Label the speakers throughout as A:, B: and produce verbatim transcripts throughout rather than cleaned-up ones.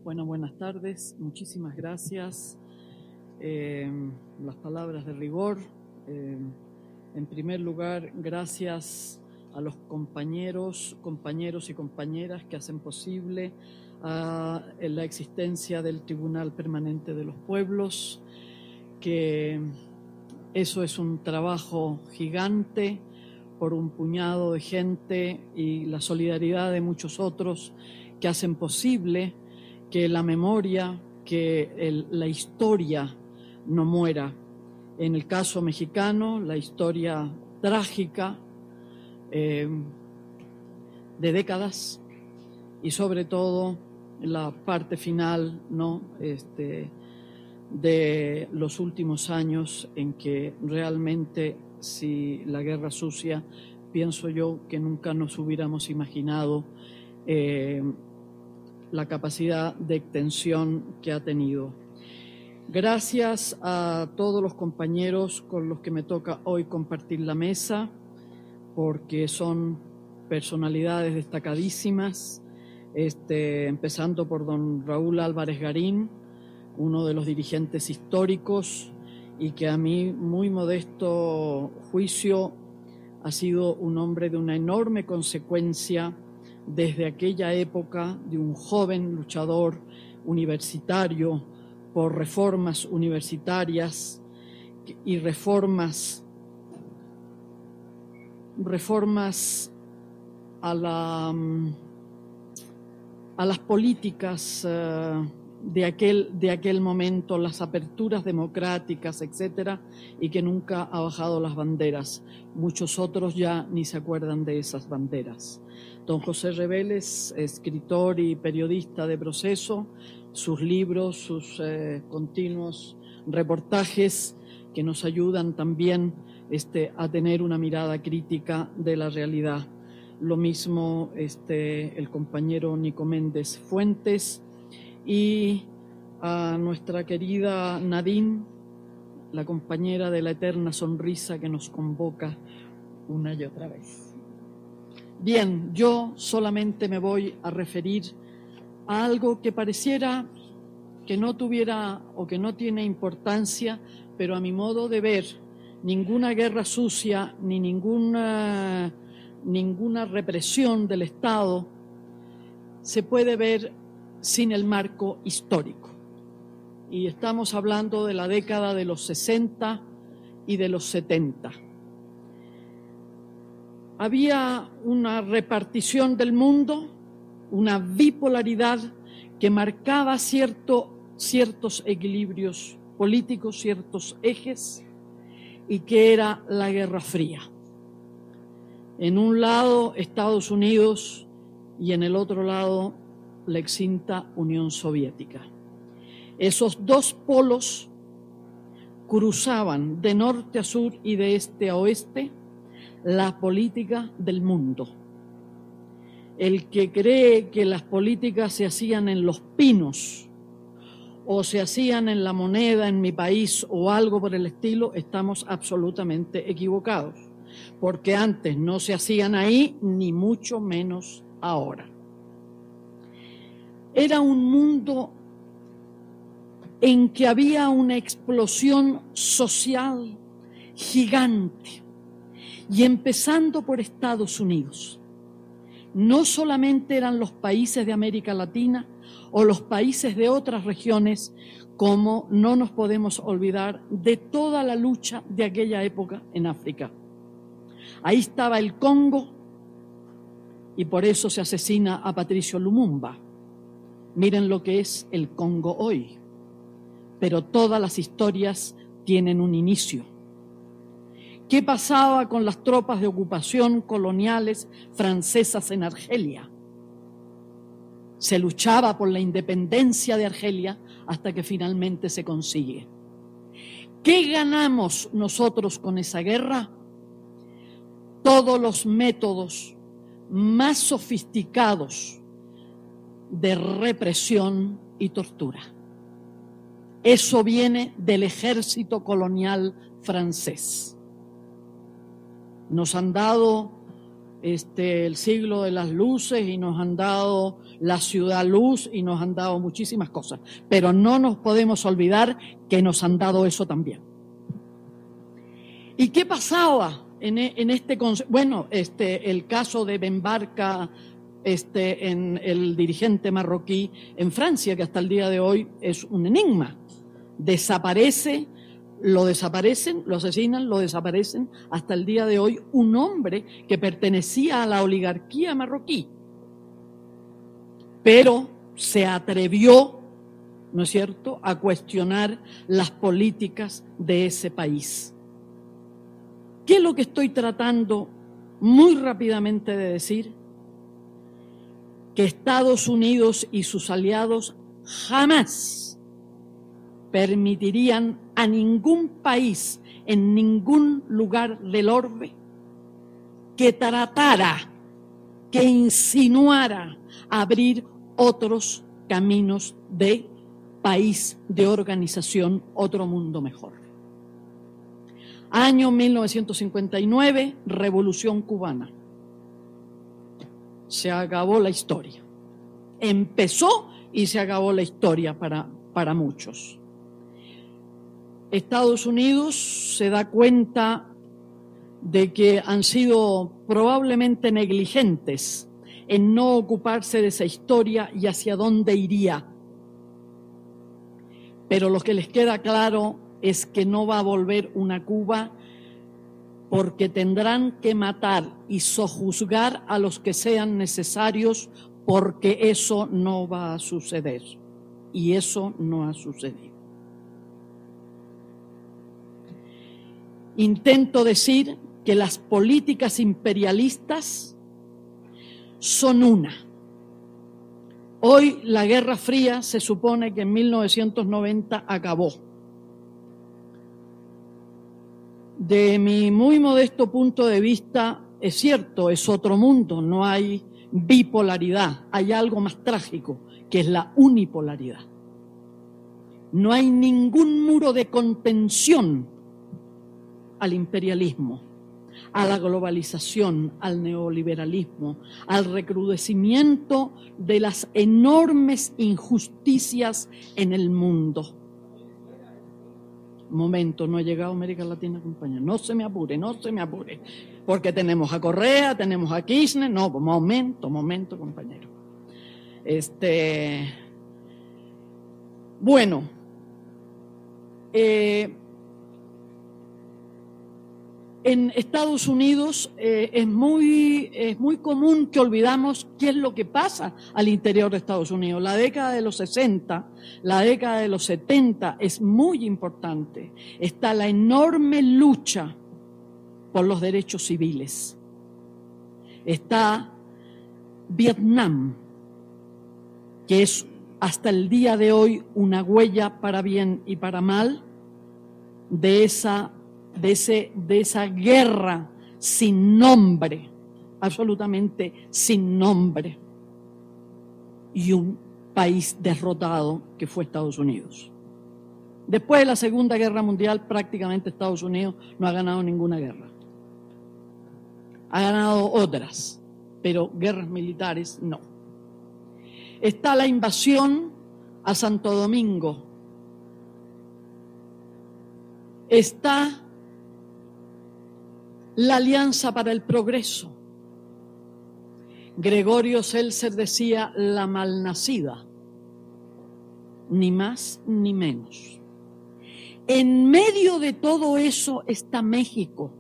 A: Bueno, buenas tardes, muchísimas gracias. Eh, las palabras de rigor. Eh, en primer lugar, gracias a los compañeros, compañeros y compañeras que hacen posible uh, la existencia del Tribunal Permanente de los Pueblos, que eso es un trabajo gigante por un puñado de gente y la solidaridad de muchos otros que hacen posible que la memoria, que el, la historia no muera. En el caso mexicano, la historia trágica eh, de décadas y sobre todo la parte final, ¿no? este, de los últimos años en que realmente, si la guerra sucia, pienso yo que nunca nos hubiéramos imaginado eh, la capacidad de extensión que ha tenido. Gracias a todos los compañeros con los que me toca hoy compartir la mesa, porque son personalidades destacadísimas, este, empezando por don Raúl Álvarez Garín, uno de los dirigentes históricos y que a mi muy modesto juicio ha sido un hombre de una enorme consecuencia desde aquella época, de un joven luchador universitario por reformas universitarias y reformas, reformas a, la, a las políticas uh, de aquel, de aquel momento, las aperturas democráticas, etcétera, y que nunca ha bajado las banderas. Muchos otros ya ni se acuerdan de esas banderas. Don José Reveles, escritor y periodista de Proceso, sus libros, sus eh, continuos reportajes que nos ayudan también este, a tener una mirada crítica de la realidad. Lo mismo este, el compañero Nico Méndez Fuentes y a nuestra querida Nadine, la compañera de la eterna sonrisa que nos convoca una y otra vez. Bien, yo solamente me voy a referir a algo que pareciera que no tuviera o que no tiene importancia, pero a mi modo de ver, ninguna guerra sucia ni ninguna, ninguna represión del Estado se puede ver sin el marco histórico. Y estamos hablando de la década de los sesenta y de los setenta. Había una repartición del mundo, una bipolaridad que marcaba cierto, ciertos equilibrios políticos, ciertos ejes, y que era la Guerra Fría. En un lado Estados Unidos y en el otro lado la extinta Unión Soviética. Esos dos polos cruzaban de norte a sur y de este a oeste la política del mundo. El que cree que las políticas se hacían en Los Pinos o se hacían en La Moneda, en mi país o algo por el estilo, estamos absolutamente equivocados, porque antes no se hacían ahí, ni mucho menos ahora. Era un mundo en que había una explosión social gigante, y empezando por Estados Unidos. No solamente eran los países de América Latina o los países de otras regiones, como no nos podemos olvidar de toda la lucha de aquella época en África. Ahí estaba el Congo y por eso se asesina a Patricio Lumumba. Miren lo que es el Congo hoy. Pero todas las historias tienen un inicio. ¿Qué pasaba con las tropas de ocupación coloniales francesas en Argelia? Se luchaba por la independencia de Argelia hasta que finalmente se consigue. ¿Qué ganamos nosotros con esa guerra? Todos los métodos más sofisticados de represión y tortura. Eso viene del ejército colonial francés. Nos han dado este, el siglo de las luces y nos han dado la ciudad luz y nos han dado muchísimas cosas. Pero no nos podemos olvidar que nos han dado eso también. ¿Y qué pasaba en, en este concepto? Bueno, este, el caso de Ben Barka, este, en el dirigente marroquí en Francia, que hasta el día de hoy es un enigma. Desaparece, lo desaparecen, lo asesinan, lo desaparecen hasta el día de hoy un hombre que pertenecía a la oligarquía marroquí, pero se atrevió, ¿no es cierto?, a cuestionar las políticas de ese país. ¿Qué es lo que estoy tratando muy rápidamente de decir? Que Estados Unidos y sus aliados jamás permitirían a ningún país en ningún lugar del orbe que tratara, que insinuara abrir otros caminos de país, de organización, otro mundo mejor. Año mil novecientos cincuenta y nueve, Revolución Cubana. Se acabó la historia. Empezó y se acabó la historia para, para muchos. Estados Unidos se da cuenta de que han sido probablemente negligentes en no ocuparse de esa historia y hacia dónde iría. Pero lo que les queda claro es que no va a volver una Cuba, porque tendrán que matar y sojuzgar a los que sean necesarios, porque eso no va a suceder. Y eso no ha sucedido. Intento decir que las políticas imperialistas son una. Hoy la Guerra Fría se supone que en mil novecientos noventa acabó. De mi muy modesto punto de vista, es cierto, es otro mundo, no hay bipolaridad, hay algo más trágico, que es la unipolaridad. No hay ningún muro de contención al imperialismo, a la globalización, al neoliberalismo, al recrudecimiento de las enormes injusticias en el mundo. Momento, no ha llegado América Latina, compañero. No se me apure, no se me apure. Porque tenemos a Correa, tenemos a Kirchner. No, momento, momento, compañero. Este, bueno, eh, en Estados Unidos eh, es, muy, es muy común que olvidamos qué es lo que pasa al interior de Estados Unidos. La década de los sesenta, la década de los setenta es muy importante. Está la enorme lucha por los derechos civiles. Está Vietnam, que es hasta el día de hoy una huella para bien y para mal de esa De, ese, de esa guerra sin nombre, absolutamente sin nombre, y un país derrotado que fue Estados Unidos. Después de la Segunda Guerra Mundial, prácticamente Estados Unidos no ha ganado ninguna guerra. Ha ganado otras, pero guerras militares no. Está la invasión a Santo Domingo. Está la Alianza para el Progreso. Gregorio Seltzer decía la malnacida, ni más ni menos. En medio de todo eso está México,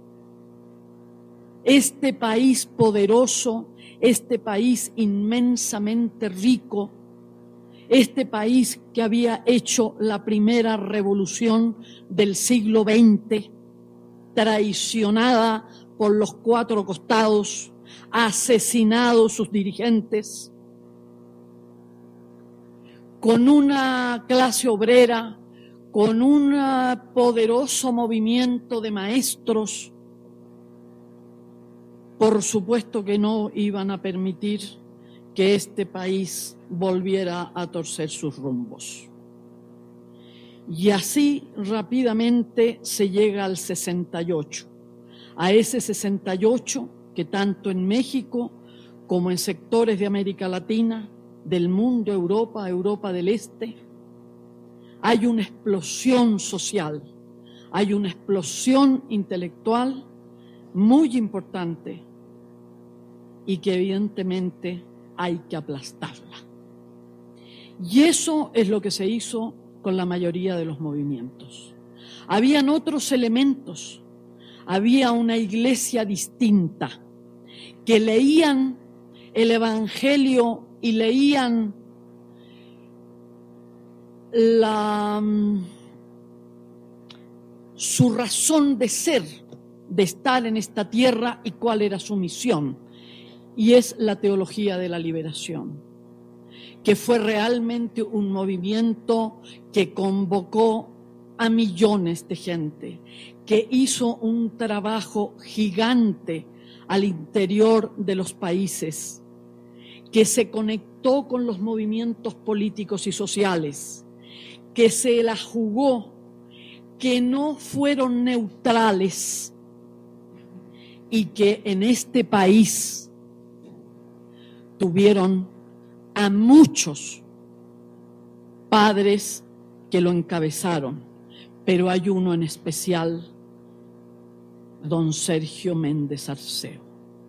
A: este país poderoso, este país inmensamente rico, este país que había hecho la primera revolución del siglo veinte, traicionada por los cuatro costados, asesinado sus dirigentes, con una clase obrera, con un poderoso movimiento de maestros. Por supuesto que no iban a permitir que este país volviera a torcer sus rumbos. Y así rápidamente se llega al sesenta y ocho, a ese sesenta y ocho que tanto en México como en sectores de América Latina, del mundo, Europa, Europa del Este, hay una explosión social, hay una explosión intelectual muy importante y que evidentemente hay que aplastarla. Y eso es lo que se hizo con la mayoría de los movimientos. Habían otros elementos, había una iglesia distinta, que leían el Evangelio y leían la, su razón de ser, de estar en esta tierra y cuál era su misión. Y es la teología de la liberación, que fue realmente un movimiento que convocó a millones de gente, que hizo un trabajo gigante al interior de los países, que se conectó con los movimientos políticos y sociales, que se la jugó, que no fueron neutrales y que en este país tuvieron a muchos padres que lo encabezaron, pero hay uno en especial, don Sergio Méndez Arceo.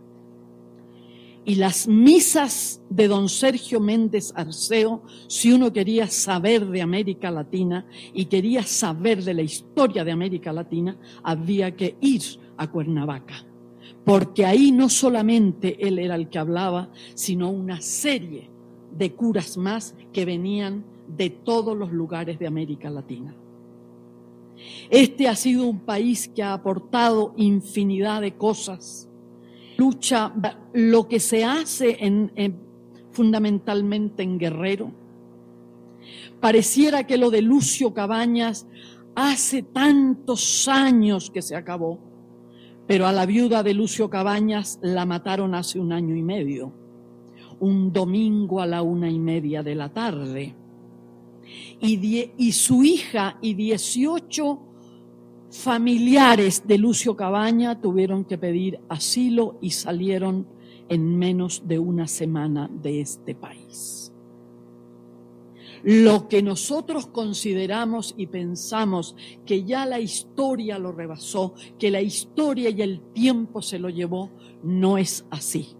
A: Y las misas de don Sergio Méndez Arceo, si uno quería saber de América Latina y quería saber de la historia de América Latina, había que ir a Cuernavaca, porque ahí no solamente él era el que hablaba, sino una serie de curas más que venían de todos los lugares de América Latina. Este ha sido un país que ha aportado infinidad de cosas. Lucha, lo que se hace en, en, fundamentalmente en Guerrero. Pareciera que lo de Lucio Cabañas hace tantos años que se acabó, pero a la viuda de Lucio Cabañas la mataron hace un año y medio, un domingo a la una y media de la tarde. Y, die, y su hija y dieciocho familiares de Lucio Cabaña tuvieron que pedir asilo y salieron en menos de una semana de este país. Lo que nosotros consideramos y pensamos que ya la historia lo rebasó, que la historia y el tiempo se lo llevó, no es así.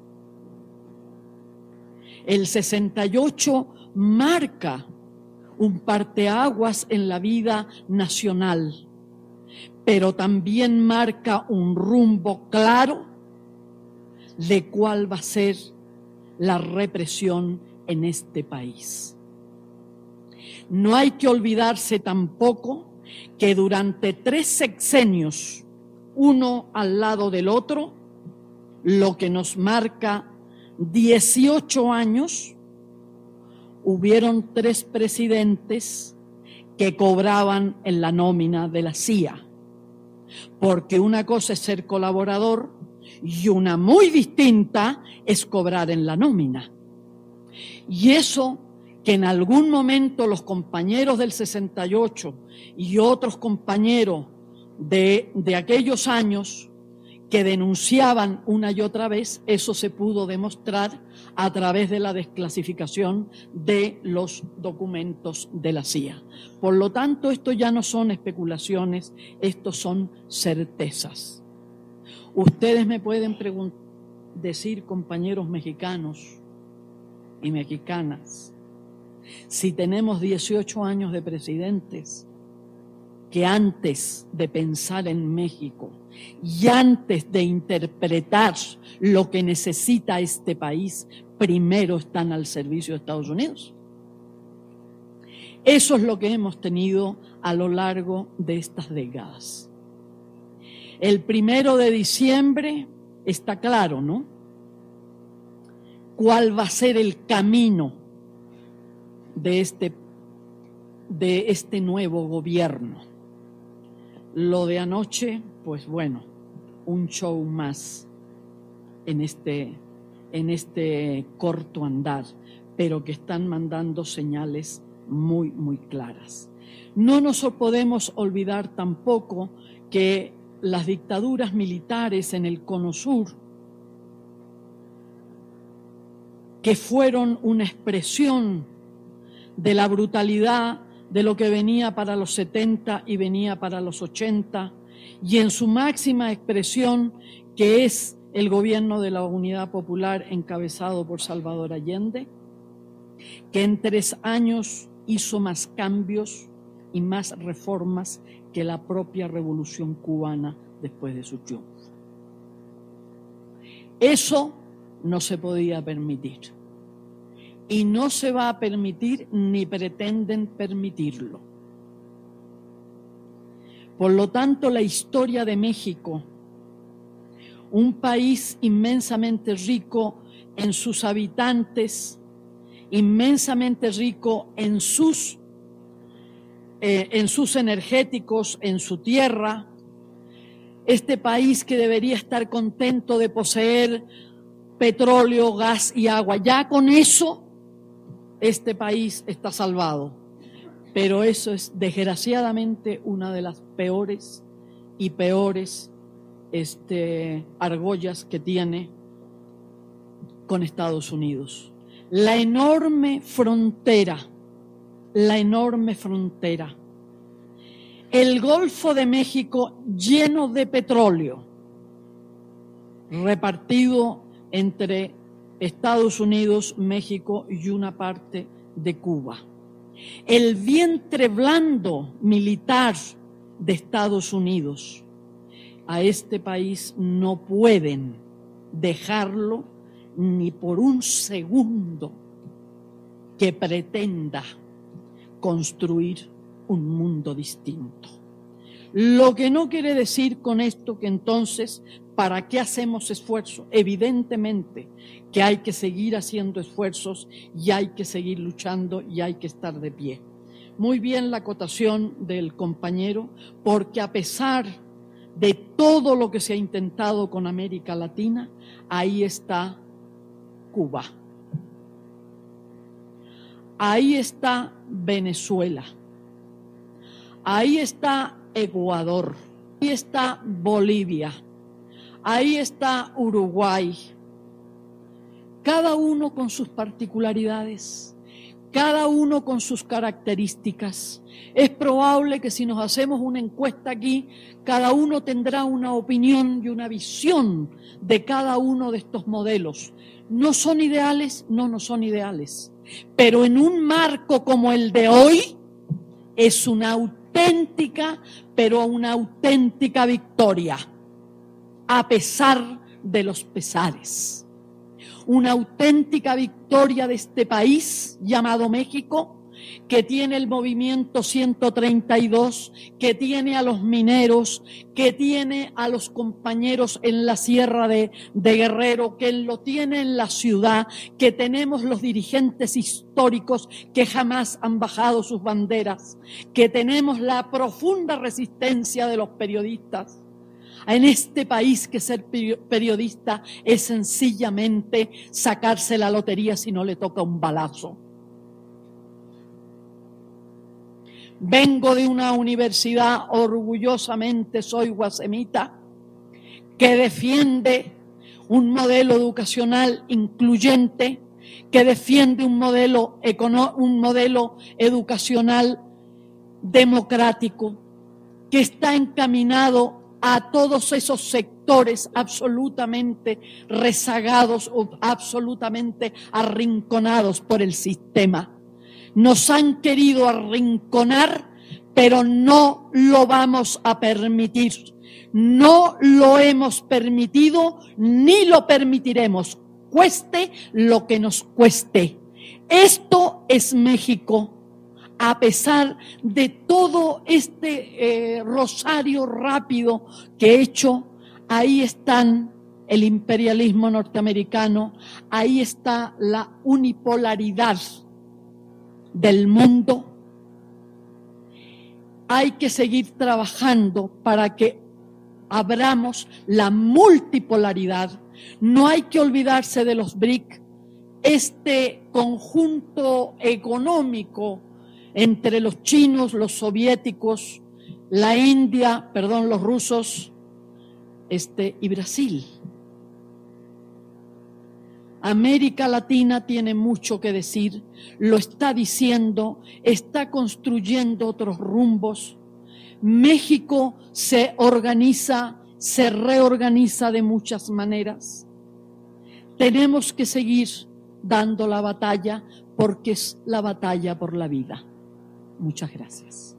A: El sesenta y ocho marca un parteaguas en la vida nacional, pero también marca un rumbo claro de cuál va a ser la represión en este país. No hay que olvidarse tampoco que durante tres sexenios, uno al lado del otro, lo que nos marca dieciocho años, hubieron tres presidentes que cobraban en la nómina de la C I A, porque una cosa es ser colaborador y una muy distinta es cobrar en la nómina. Y eso que en algún momento los compañeros del sesenta y ocho y otros compañeros de, de aquellos años que denunciaban una y otra vez, eso se pudo demostrar a través de la desclasificación de los documentos de la C I A. Por lo tanto, esto ya no son especulaciones, estos son certezas. Ustedes me pueden decir, compañeros mexicanos y mexicanas, si tenemos dieciocho años de presidentes, que antes de pensar en México y antes de interpretar lo que necesita este país, primero están al servicio de Estados Unidos. Eso es lo que hemos tenido a lo largo de estas décadas. El primero de diciembre está claro, ¿no? ¿Cuál va a ser el camino de este, de este nuevo gobierno? Lo de anoche, pues bueno, un show más en este, en este corto andar, pero que están mandando señales muy, muy claras. No nos podemos olvidar tampoco que las dictaduras militares en el Cono Sur que fueron una expresión de la brutalidad de lo que venía para los setenta y venía para los ochenta, y en su máxima expresión, que es el gobierno de la Unidad Popular encabezado por Salvador Allende, que en tres años hizo más cambios y más reformas que la propia Revolución Cubana después de su triunfo. Eso no se podía permitir y no se va a permitir ni pretenden permitirlo. Por lo tanto, la historia de México, un país inmensamente rico en sus habitantes, inmensamente rico en sus, eh, en sus energéticos, en su tierra, este país que debería estar contento de poseer petróleo, gas y agua. Ya con eso, este país está salvado. Pero eso es desgraciadamente una de las peores y peores este, argollas que tiene con Estados Unidos. La enorme frontera, la enorme frontera. El Golfo de México lleno de petróleo, repartido entre Estados Unidos, México y una parte de Cuba. El vientre blando militar de Estados Unidos. A este país no pueden dejarlo ni por un segundo que pretenda construir un mundo distinto. Lo que no quiere decir con esto que entonces, ¿para qué hacemos esfuerzos? Evidentemente que hay que seguir haciendo esfuerzos y hay que seguir luchando y hay que estar de pie. Muy bien la acotación del compañero, porque a pesar de todo lo que se ha intentado con América Latina, ahí está Cuba. Ahí está Venezuela. Ahí está Ecuador. Ahí está Bolivia. Ahí está Uruguay. Cada uno con sus particularidades, cada uno con sus características. Es probable que si nos hacemos una encuesta aquí, cada uno tendrá una opinión y una visión de cada uno de estos modelos. ¿No son ideales? No, no son ideales. Pero en un marco como el de hoy, es una auténtica, pero una auténtica victoria, a pesar de los pesares. Una auténtica victoria de este país llamado México, que tiene el movimiento ciento treinta y dos, que tiene a los mineros, que tiene a los compañeros en la sierra de, de Guerrero, que lo tiene en la ciudad, que tenemos los dirigentes históricos que jamás han bajado sus banderas, que tenemos la profunda resistencia de los periodistas. En este país que ser periodista es sencillamente sacarse la lotería si no le toca un balazo. Vengo de una universidad, orgullosamente soy guasemita, que defiende un modelo educacional incluyente, que defiende un modelo, un modelo educacional democrático, que está encaminado a todos esos sectores absolutamente rezagados o absolutamente arrinconados por el sistema. Nos han querido arrinconar, pero no lo vamos a permitir. No lo hemos permitido ni lo permitiremos, cueste lo que nos cueste. Esto es México. A pesar de todo este eh, rosario rápido que he hecho, ahí están el imperialismo norteamericano, ahí está la unipolaridad del mundo. Hay que seguir trabajando para que abramos la multipolaridad. No hay que olvidarse de los B R I C, este conjunto económico entre los chinos, los soviéticos, la India, perdón, los rusos, este, y Brasil. América Latina tiene mucho que decir, lo está diciendo, está construyendo otros rumbos. México se organiza, se reorganiza de muchas maneras. Tenemos que seguir dando la batalla porque es la batalla por la vida. Muchas gracias.